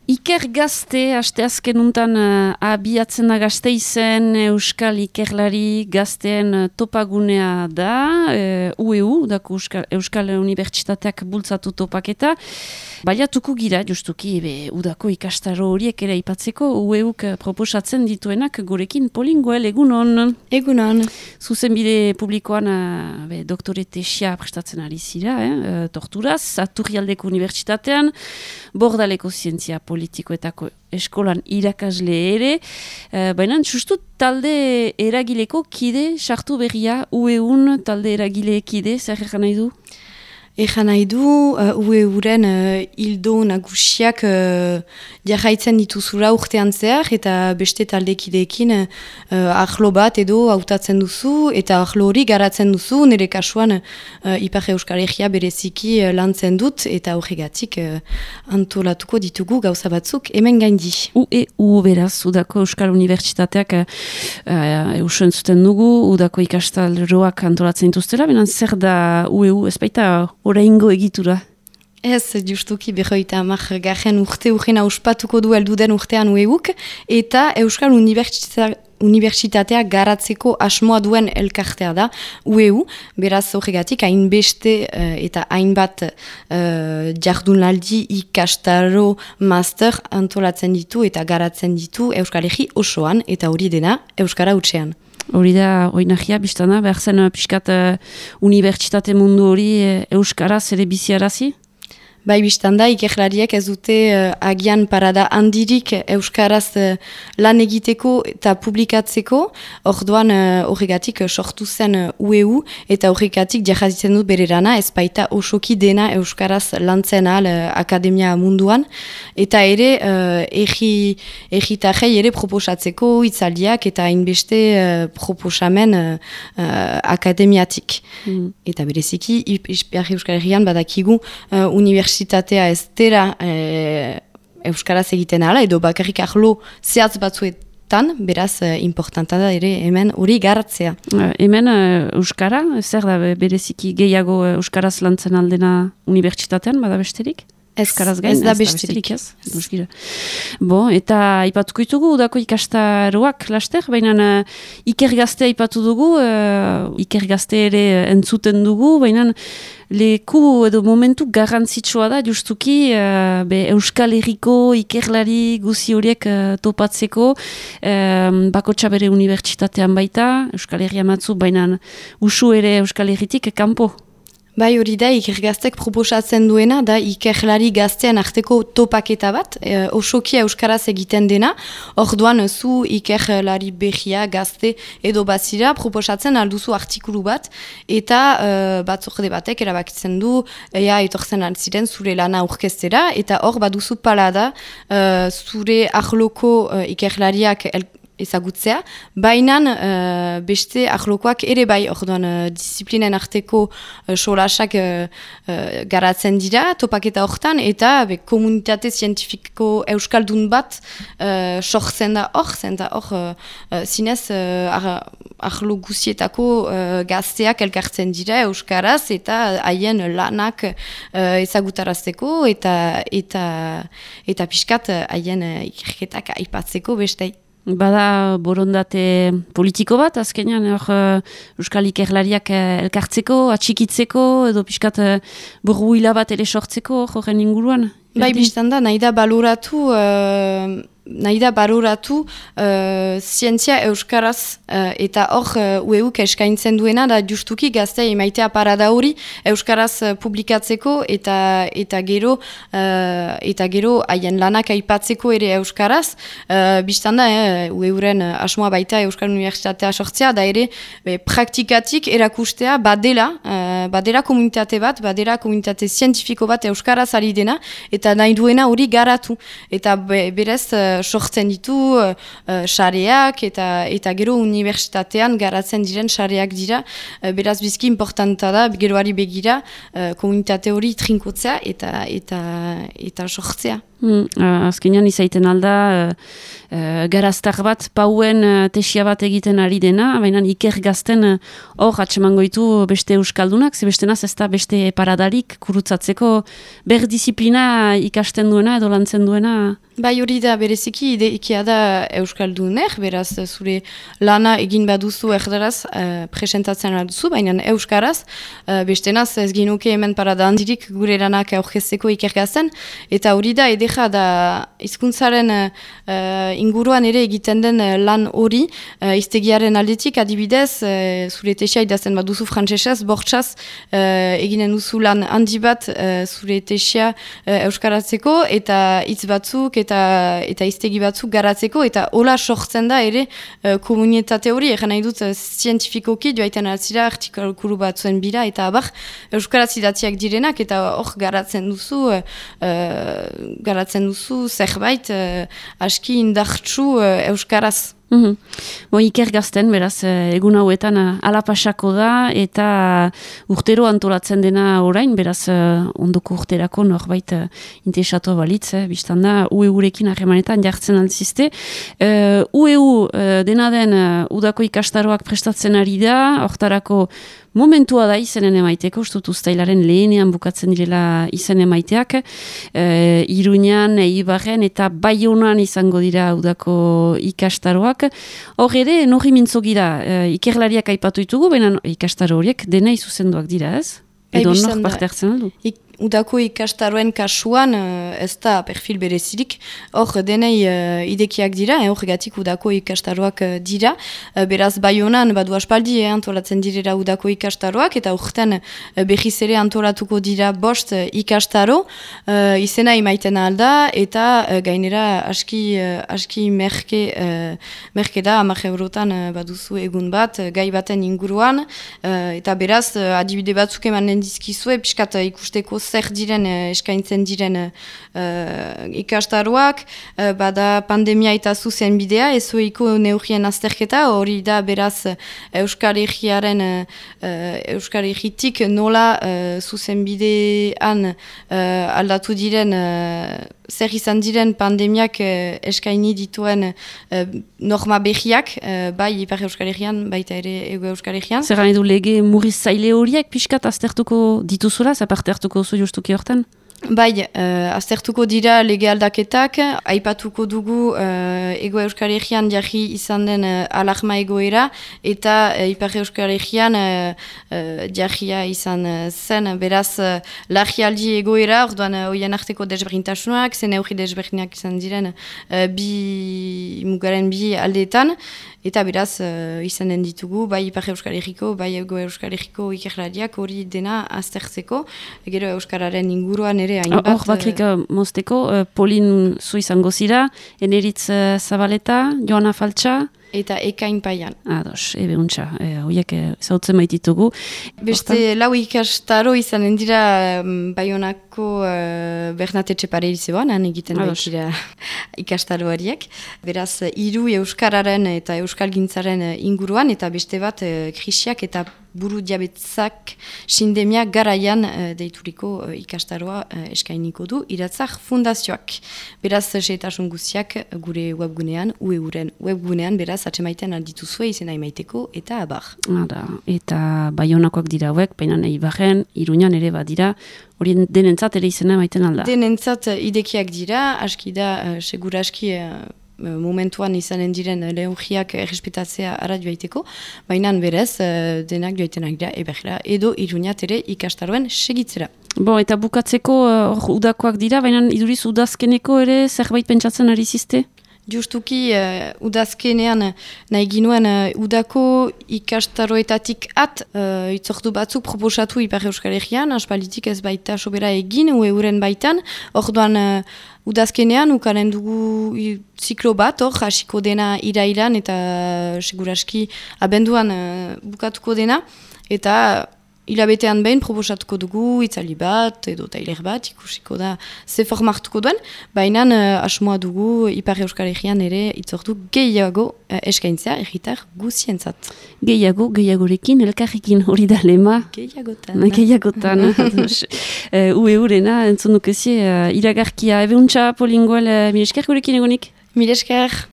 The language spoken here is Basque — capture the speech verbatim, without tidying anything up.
Iker Gazte, aste azken untan uh, abiatzen da Gasteizen Euskal Ikerlari gazteen uh, topagunea da, uh, U E U, dako Euskal, Euskal Unibertsitateak bultzatu topaketa. Baiatuko gira, justuki, be, udako ikastaro horiek ere ipatzeko, U E Uk proposatzen dituenak gurekin Polingoel, egunon. Egunon. Zuzenbide publikoan uh, be, doktore tesia prestatzen ari zira, eh? uh, torturaz, Aturrialdeko Unibertsitatean, Bordaleko Zientzia Politikoetako eskolan irakasle ere, uh, baina justu talde eragileko kide sartu berria, U E Un talde eragile kide, zer egan nahi du? Egan nahi du, uh, U E U-ren uh, hildo nagusiak uh, jarraitzen dituzura urtean zehar, eta beste taldekideekin uh, ahlo bat edo hautatzen duzu, eta ahlo hori garatzen duzu, nire kasuan uh, Ipar Euskal Herria bereziki uh, lantzen dut, eta horregatik uh, antolatuko ditugu gauza batzuk hemen gaindi. U E U beraz, udako Euskal Unibertsitateak uh, eusen zuten dugu, udako ikastalroak antolatzen dituztela, benan zer da U E U, ez baita oraingo egitura? Ez, justuki berroita amak garen urte urgena ospatuko du elduden urtean U E Uk, eta Euskal Unibertsitatea Unibertsitatea garatzeko asmoa duen elkartea da, U E U, beraz horregatik hainbeste uh, eta hainbat uh, jardunaldi ikastaro master antolatzen ditu eta garatzen ditu Euskal Herri osoan, eta hori dena Euskara hutsean. Hori da, oinahia, biztana, behar zen piskat uh, unibertsitate mundu hori uh, Euskaraz ere biziarazi? Bai, biztanda, ikerlariak ez dute uh, agian parada handirik Euskaraz uh, lan egiteko eta publikatzeko, orduan uh, horregatik uh, sortu zen uh, U E U, eta horregatik jahazitzen dut bererana, ez baita osoki dena Euskaraz lantzen ahal uh, akademia munduan, eta ere uh, erri, erritarrei ere proposatzeko itzaldiak eta hainbeste uh, proposamen uh, uh, akademiatik. Mm. Eta bereziki, Ipar Euskal Herrian badakigu uh, universitatea Universitatea ez dela e, Euskaraz egiten ala, edo bakarrik ahlo zehatz batzuetan, beraz e, importanta da ere hemen hori garatzea. Uh, hemen uh, Euskara, zer da bereziki gehiago uh, Euskaraz lantzen aldena unibertsitatean, bada besterik? Ez, gain, ez da ez besterik. Ez. Bon, eta ipatuko ditugu, udako ikastaroak laster, baina uh, Iker Gazte ipatu dugu, uh, Iker Gazte ere entzuten dugu, baina leku edo momentu garrantzitsua da, justuki uh, be Euskal Herriko ikerlari guzi horiek uh, topatzeko, um, bakotxa bere unibertsitatean baita, Euskal Herria matzu, baina usu ere Euskal Herritik kanpo. Bai, hori da, Iker Gaztek proposatzen duena, da ikerlari gaztean arteko topaketa bat, e, osoki euskaraz egiten dena, orduan zu ikerlari behia gazte edo bazira proposatzen alduzu artikulu bat, eta e, batzorde batek erabakitzen du, ea etortzen altziren zure lana aurkeztera, eta hor baduzu pala da, e, zure ahloko e, ikerlariak el, ezagutzea, baina uh, beste ahlokoak ere bai, orduan uh, disiplinen arteko uh, solasak uh, uh, garatzen dira, topaketa hortan, eta be, komunitate zientifiko euskaldun bat uh, sortzen da hor, zen da hor, uh, uh, zinez uh, ahlo guzietako uh, gazteak elkartzen dira euskaraz, eta haien lanak uh, ezagutarazteko, eta eta, eta pixkat haien uh, ikerketak aipatzeko bestei. Bada borondate politiko bat, azkenean hor uh, Euskal Ikerlariak uh, elkartzeko, atxikitzeko, edo pixkat uh, burruila bat ere sortzeko horren inguruan? Bai, biztan da, nahi da baloratu, uh, nahi da baloratu uh, zientzia euskaraz, uh, eta hor uh, U E Uk eskaintzen duena, da justuki gaztea emaitea parada hori euskaraz uh, publikatzeko, eta eta gero uh, eta gero haien lanak aipatzeko ere euskaraz, uh, biztan da, eh, U E U-ren uh, asmoa baita Euskal Unibertsitatea sortzea, da ere be, praktikatik erakustea badela, uh, badela komunitate bat, badela komunitate zientifiko bat euskaraz ari dena, eta nahi duena hori garatu, eta be, berez uh, sortzen ditu uh, sareak, eta eta gero unibertsitatean garatzen diren sareak dira, uh, beraz bizki importanta da, geroari begira uh, komunitate hori trinkotzea eta eta eta sortzea. Hmm, uh, azkenean izaiten alda uh, uh, garaztar bat pauen uh, tesia bat egiten ari dena, baina Iker Gazten hor uh, atsemango ditu beste euskaldunak, ze bestenaz ez da beste paradarik kurutzatzeko berdisiplina ikasten duena edo lantzen duena. Bai hori da, bereziki ideikia da Euskaldunek, beraz zure lana egin baduzu erderaz uh, presentatzen duzu, baina Euskaraz, uh, bestenaz ez ginuke hemen parada handirik gure lanak aurkezteko ikergazen, eta hori da edera da hizkuntzaren uh, inguruan ere egiten den lan hori, uh, iztegiaren aldetik adibidez, uh, zure tesia idazen baduzu frantsesez, bortxaz uh, eginen duzu lan handi bat uh, zure tesia uh, euskaratzeko, eta hitz batzuk, eta eta iztegi batzuk garatzeko, eta hola sortzen da ere uh, komunitate hori, egan nahi dut uh, zientifikoki joaiten altzira artikulu batzuen bila, eta abar euskaraz idatziak direnak, eta hor garatzen duzu uh, garatzen duzu zerbait uh, aski indartsu uh, euskaraz. Mm-hmm. Bo, Iker Gazten, beraz, egun hauetan alapasako da, eta urtero antolatzen dena orain, beraz, ondoko urterako norbait interesatu balitz, eh, biztan da, U E U-rekin harremanetan jartzen altzizte. Uh, U E U uh, dena den uh, udako ikastaroak prestatzen ari da, hortarako momentua da izenen emaiteko, ustut uztailaren lehenean bukatzen direla izen emaiteak, e, Iruñan, Eibarren eta Baionan izango dira udako ikastaroak. Hor ere, norri mintzogira, e, ikerlariak aipatu ditugu, baina ikastaro horiek dena izuzenduak dira, ez? Edo nor parte hartzen aldu? Udako ikastaroen kasuan uh, ez da perfil berezirik, hor denei uh, idekiak dira, hor eh, gatik udako ikastaroak uh, dira, uh, beraz Baionan badu aspaldi eh, antolatzen direra udako ikastaroak, eta urten uh, behiz ere antolatuko dira bost uh, ikastaro, uh, izena imaiten alda, eta uh, gainera aski, uh, aski merke, uh, merke da, amak eurotan uh, baduzu egun bat, uh, gai baten inguruan, uh, eta beraz uh, adibide batzuk emanen dizkizue, piskat uh, ikusteko zer diren eskaintzen diren uh, ikastaroak, uh, bada pandemia eta zuzen bidea, ezoiko neurrien azterketa, hori da beraz Euskal Herriaren uh, Euskal Herritik nola uh, zuzen bidean uh, aldatu diren, uh, zer izan diren pandemiak uh, eskaini dituen uh, norma behiak, uh, bai Ipar Euskal Herrian, baita ere Ego Euskal Herrian. Zer gane du lege murrizzaile horiek pixkat aztertuko dituzula, zaparte hartuko zu justuki hortan? Bai, uh, aztertuko dira lege aldaketak, aipatuko dugu uh, Ego Euskal Herrian jarri izan den uh, alarma egoera, eta uh, Ipar Euskal Herrian uh, uh, jarria izan uh, zen, beraz uh, larrialdi egoera, orduan uh, oien arteko desberdintasunak, zen eurri desberdinak izan diren uh, bi mugaren bi aldeetan, eta beraz uh, izanen ditugu, bai Ipar Euskal Herriko, bai Ego Euskal Herriko ikerlariak hori dena aztertzeko, gero Euskararen inguruan hor bakrik uh, mozteko, uh, Polin zu izango zira, Eneritz uh, Zabaleta, Joana Faltsa, eta Ekain Paian. Ados, ebe untxa, horiek e, zautzen baititugu. Beste Ostan? Lau ikastaro izanen dira um, Baionako uh, Bernate Txepare ilizeoan, egiten baitira ikastaro horiek. Beraz, hiru Euskararen eta Euskal Gintzaren inguruan, eta beste bat uh, krisiak eta buru diabetzak sindemia garaian uh, deituriko uh, ikastaroa uh, eskainiko du Iratzar Fundazioak. Beraz, seetasun guziak gure webgunean, U E U-ren webgunean, beraz, atxemaiten aldituzue izena imaiteko eta abar. Ada, eta Baionakoak dira hauek, baina Eibarren, Iruñan ere badira, hori denentzat ere izena emaiten alda. Denentzat idekiak dira, aski da, uh, segura aski uh, momentuan izanen diren lehurriak errespetatzea ara joaiteko, baina berez uh, denak joaitenak dira Eibarra edo Iruñat ere ikastaroen segitzera. Bo, eta bukatzeko uh, udakoak dira, baina iduriz udazkeneko ere zerbait pentsatzen ari ziste? Justuki, uh, udazkenean nahi ginuen uh, udako ikastaroetatik at uh, itzordu batzuk proposatu Ipar Euskal Herrian, aspalitik ez baita sobera egin, U E U-ren baitan, orduan uh, udazkenean ukanen dugu ziklo bat, hor, hasiko dena irailan eta seguraski abenduan uh, bukatuko dena, eta hilabetean behin proposatuko dugu itzali bat edo tailer bat, ikusiko da ze formartuko duen, baina uh, asmoa dugu Ipar Euskal Herrian ere itzordu gehiago uh, eskaintzea erritar guzientzat. Gehiago, gehiagorekin, elkarrekin hori da lema. Gehiagotan. Gehiagotan. uh, U E U-rena, entzun dukezie, uh, iragarkia, ebe untxa, Polinguel, uh, milesker gurekin egonik? Milesker.